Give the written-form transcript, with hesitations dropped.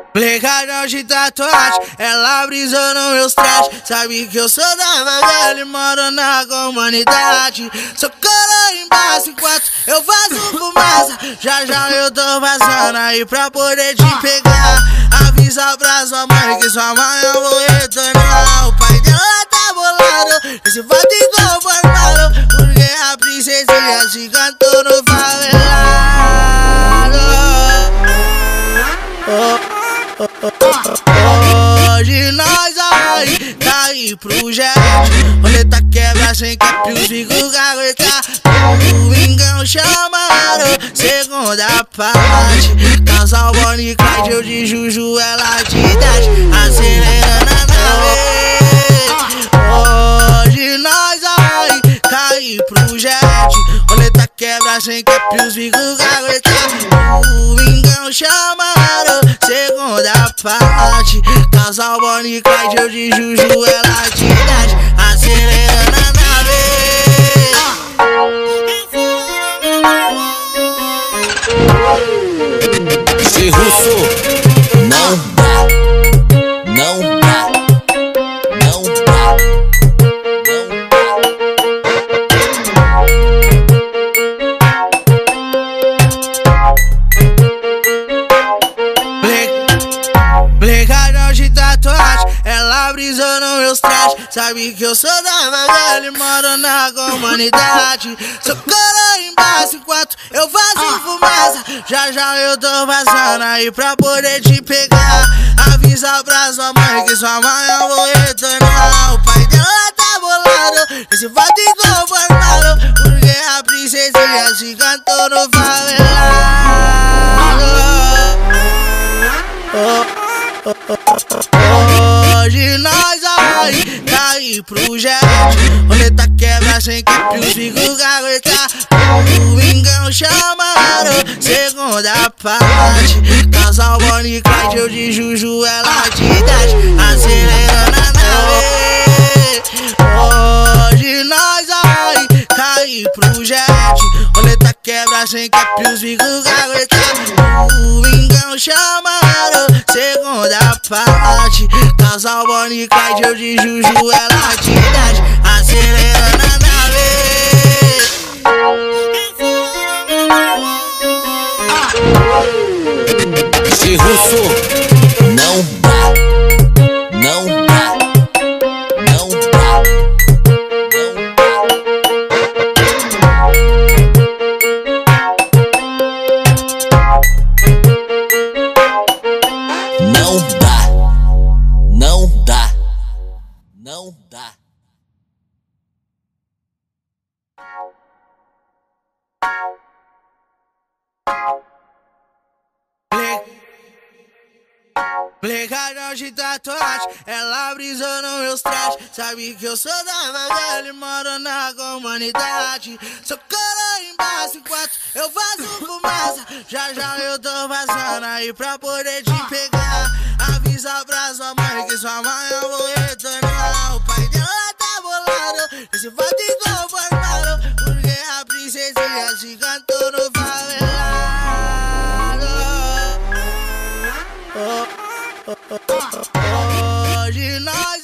Plegado de tatuagem, ela brisou nos meus trajes. Sabe que eu sou da favela e moro na comunidade. Sou coroa embaixo enquanto eu faço fumaça. Já já eu tô passando aí pra poder te pegar. Avisa pra sua mãe que sua mãe eu vou retornar. O pai dela tá bolado, esse fato inconformado, porque a princesinha se cantou no favelado. Hoje nós vai cair pro jet. Roleta quebra sem cap, os bicos aguentar. O Vingão chamaram, segunda parte. Casal Bonnie e Clyde, eu de Juju, ela de Dash. Acelerando a nave. Hoje nós vai cair pro jet. Roleta quebra sem cap, os bicos aguentar. O Vingão chamaram, segunda parte. Casal Bonnie e Clyde, eu de Juju, ela de Dash. Acelerando a nave. Se Russo não dá, não dá, não dá, não dá. Plegado de tatuagem, ela brisou nos meus trajes. Sabe que eu sou da favela e moro na comunidade. Sou coroa embaixo enquanto eu faço fumaça. Já já eu tô passando aí pra poder te pegar. Avisa pra sua mãe que sua mãe eu vou retornar. O pai dela tá bolado, esse fato inconformado, porque a princesinha se cantou no favelado. Hoje nós vai cair pro jet. Roleta quebra sem cap, os bicos aguentar. O Vingão chamaram, segunda parte. Casal Bonnie e Clyde, eu de Juju, ela de Dash. Acelerando a nave. Hoje nós vai cair pro jet. Roleta quebra sem cap, os bicos aguentar. O Vingão chamaram, segunda parte. Casal Bonnie e Clyde, eu de Juju, ela de Dash. Acelerando a nave. Se Russo não dá, não dá, não dá, não dá, não dá, não dá. Plegado de tatuagem, ela brisou nos meus trajes. Sabe que eu sou da favela e moro na comunidade. Sou coroa embaixo enquanto eu faço fumaça. Já já eu tô passando aí pra poder te pegar. Avisa pra sua mãe que sua mãe eu vou retornar. O pai dela tá bolado, esse fato inconformado, porque a princesinha se cantou no favelado. Hoje nós